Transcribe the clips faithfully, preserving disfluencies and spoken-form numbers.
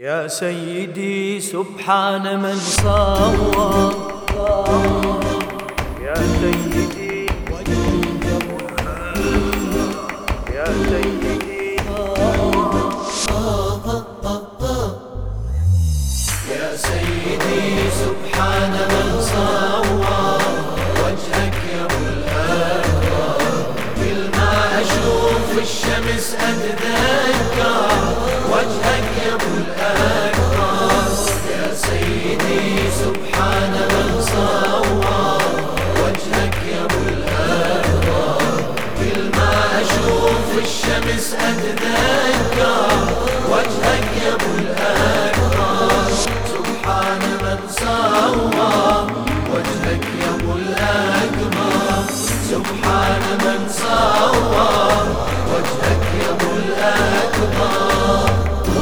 يا سيدي سبحان من صور. يا سيدي يا سيدي يا سيدي سبحان من صور وجهك يا ابو الأكرم. كل ما اشوف الشمس اتذكر وجهك يا ابو الأكرم. يا سيدي سبحان من صور وجهك يا ابو الأكرم. كل ما اشوف الشمس اتذكر وجهك يا ابو الأكرم. سبحان من صور وجهك يا ابو الأكرم. سبحان من صور وجهك يا ابو الأكرم.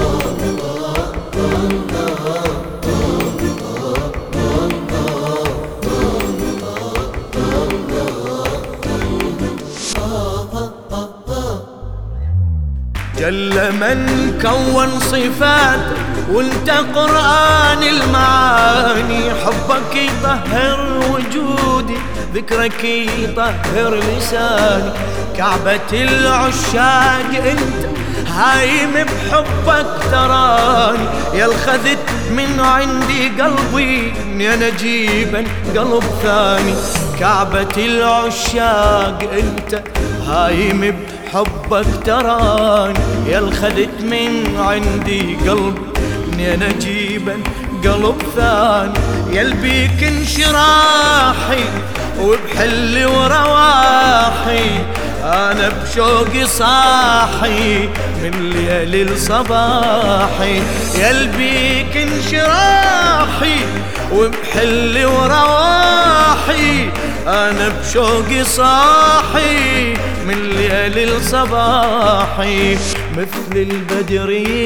جل من كون صفات وانت قرآن المعاني. حبك يطهر وجودي ذكرك يطهر لساني. كعبة العشاق انت هايم بحبك تراني. يا الخذت من عندي قلبي يا نجيبا قلب ثاني. كعبة العشاق انت هايم بحبك تراني. يا الخذت من عندي قلبي يا نجيبا قلب ثاني. يلبيك انشراحي وبحل ورواحي. أنا بشوقي صاحي من ليل لصباحي. يلبيك انشراحي وبحل ورواحي. أنا بشوقي صاحي من ليل لصباحي. مثل البدر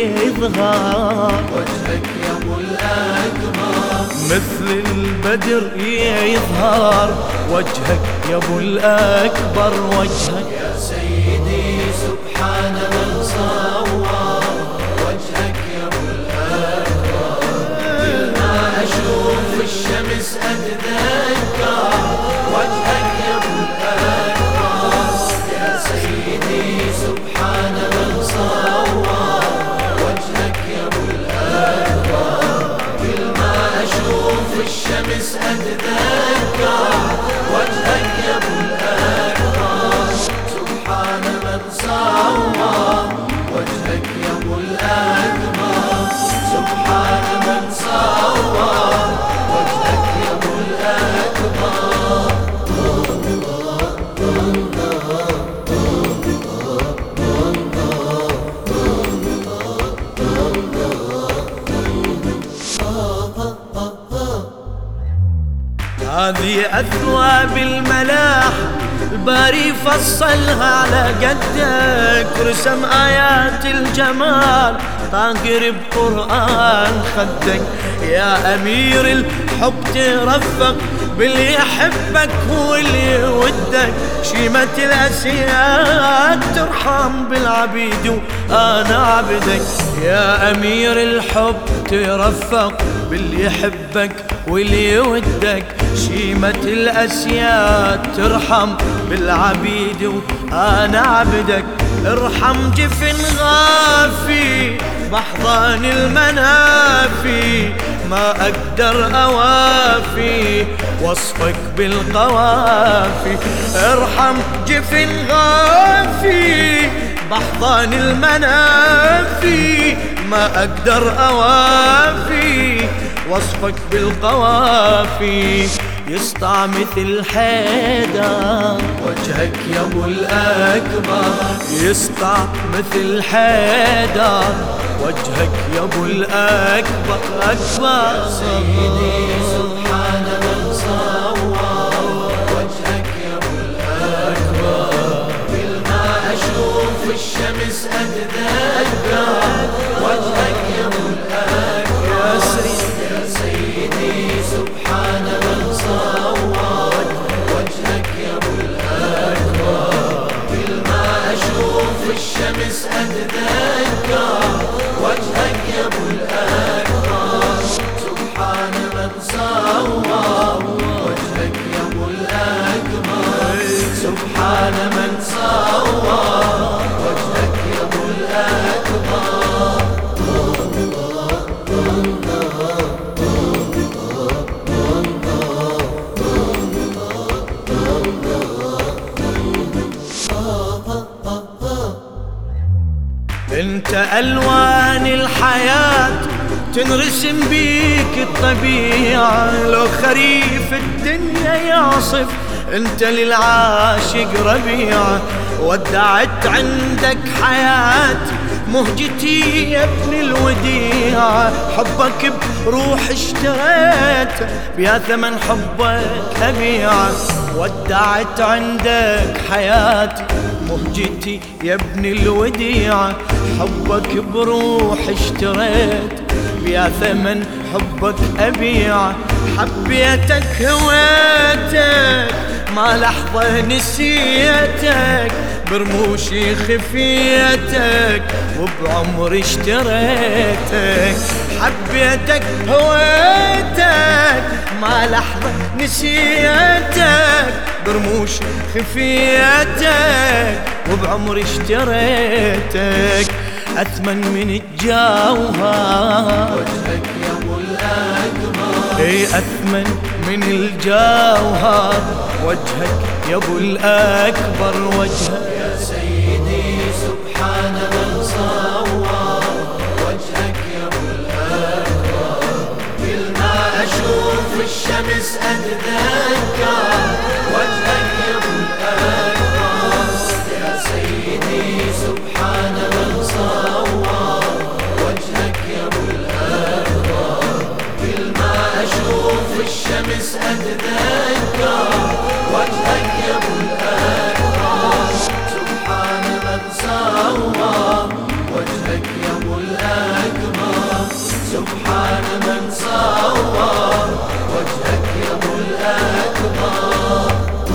يظهر وجهك يا ابو الأكرم. مثل البدر يظهر وجهك يا ابو الأكبر. وجهك يا سيدي سبحان من صور وجهك يا ابو الأكرم. كل ما اشوف الشمس اتذكر وجهك يا ابو الأكرم. يا سيدي سبحان من صور وجهك يا ابو الأكرم. كل ما اشوف الشمس اتذكر وجهك يا ابو الأكرم. سبحان من صور وجهك يا ابو الأكرم. سبحان من صور وجهك يا ابو الأكرم. هذه أثواب الملاح الباري فصلها على قدك. ورسم آيات الجمال طاقر بقرآن خدك. يا أمير الحب ترفق باللي يحبك واللي يودك. شيمة الأسياد ترحم بالعبيد وأنا عبدك. يا أمير الحب ترفق باللي يحبك واللي يودك. شيمة الأسياد ترحم بالعبيد وأنا عبدك. ارحم جفن غافي بحضان المنافي. ما أقدر أوافي وصفك بالقوافي. ارحم جفن غافي بحضان المنافي. ما أقدر أوافي وصفك بالقوافي. يسطع مثل حيدر وجهك يا ابو الأكبر. يسطع مثل حيدر وجهك يا ابو الأكبر. أكبر يا سيدي سبحان من صور وجهك يا ابو الأكبر. كل ما اشوف الشمس اتذكر وجهك يا ابو الأكبر. يا سيدي سبحان من صور وجهك يا ابو الأكبر. كل ما اشوف الشمس اتذكر وجهك يا ابو الأكبر. ألوان الحياة تنرسم بيك الطبيعة، لو خريف الدنيا يعصف انت للعاشق ربيعة. ودعت عندك حياتي مهجتي يا ابن الوديعة، حبك بروح اشتريته بيا ثمن حبك أبيعة. ودعت عندك حياتي مهجتي يا ابن الوديعة، حبك بروح اشتريت بيا ثمن حبك أبيعة. حبيتك هويتك ما لحظة نسيتك، برموشي خفيتك وبعمري اشتريتك. حبيتك هويتك ما لحظة نسيتك، برموشي خفيتك وبعمري اشتريتك. أثمن من الجوهر وجهك يا ابو الاكبر، اي أثمن من الجوهر وجهك يا ابو الاكبر. وجهك يا سيدي سبحان من صور، وجهك يا ابو الاكبر. كل ما اشوف الشمس اتذكر وجهك يا ابو الاكبر. يا سيدي سبحان من صور، وجهك يا ابو الاكبر. كل ما اشوف الشمس اتذكر وجهك يا ابو الاكبر. سبحان من صور، وجهك يا ابو الاكبر. سبحان من صور، وجهك يا ابو الاكبر.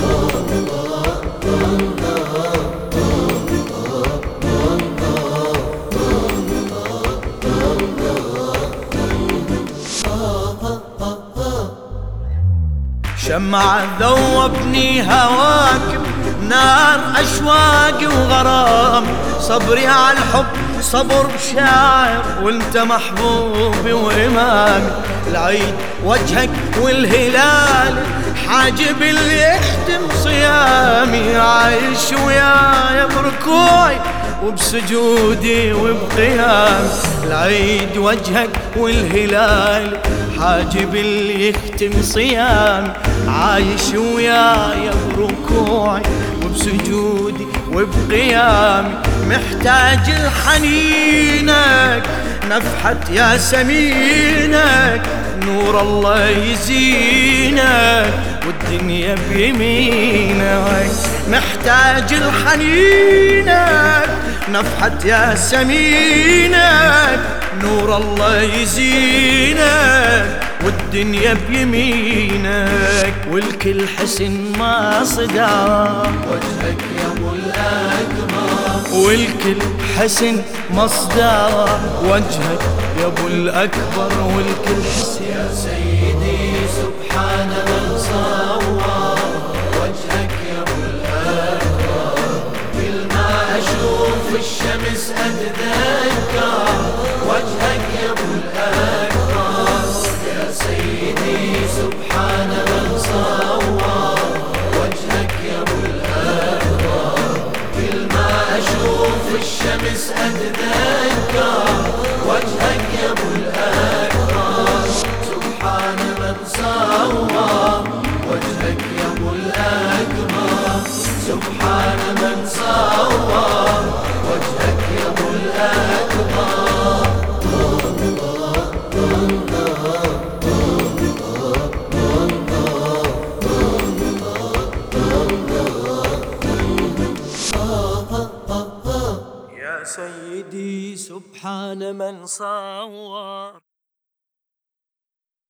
شمعة ذوبني هواك نار أشواقي وغرام، صبري على الحب صبر بشاعر وانت محبوبي وإمامي. العيد وجهك والهلال حاجب اللي يختم صيامي، عايش وياي بركوعي وبسجودي وبقيامي. العيد وجهك والهلال حاجب اللي يختم صيامي، عايش وياي بركوعي وبسجودي وبقيامي. محتاج لحنينك نفحة يا سمينك، نور الله يزينك والدنيا بيمينك. محتاج لحنينك نفحة يا سمينك، نور الله يزينك والدنيا بيمينك. والكل حسن ما صدى وجهك يا ابو الاكبر، والكل حسن مصدر وجهك يا ابو الاكبر. والكل حسن يا سيدي سبحان من صور، وجهك يا ابو الاكبر. كل ما اشوف الشمس اتذكر وجهك يا ابو الاكبر. يا سيدي سبحان من صور، وجهك يا ابو الاكبر. كل ما اشوف الشمس اتذكر وجهك يا ابو الاكبر. سبحان من صور، وجهك يا ابو الاكبر. سبحان من صور، وجهك يا ابو الاكبر. يا سيدي سبحان من صور.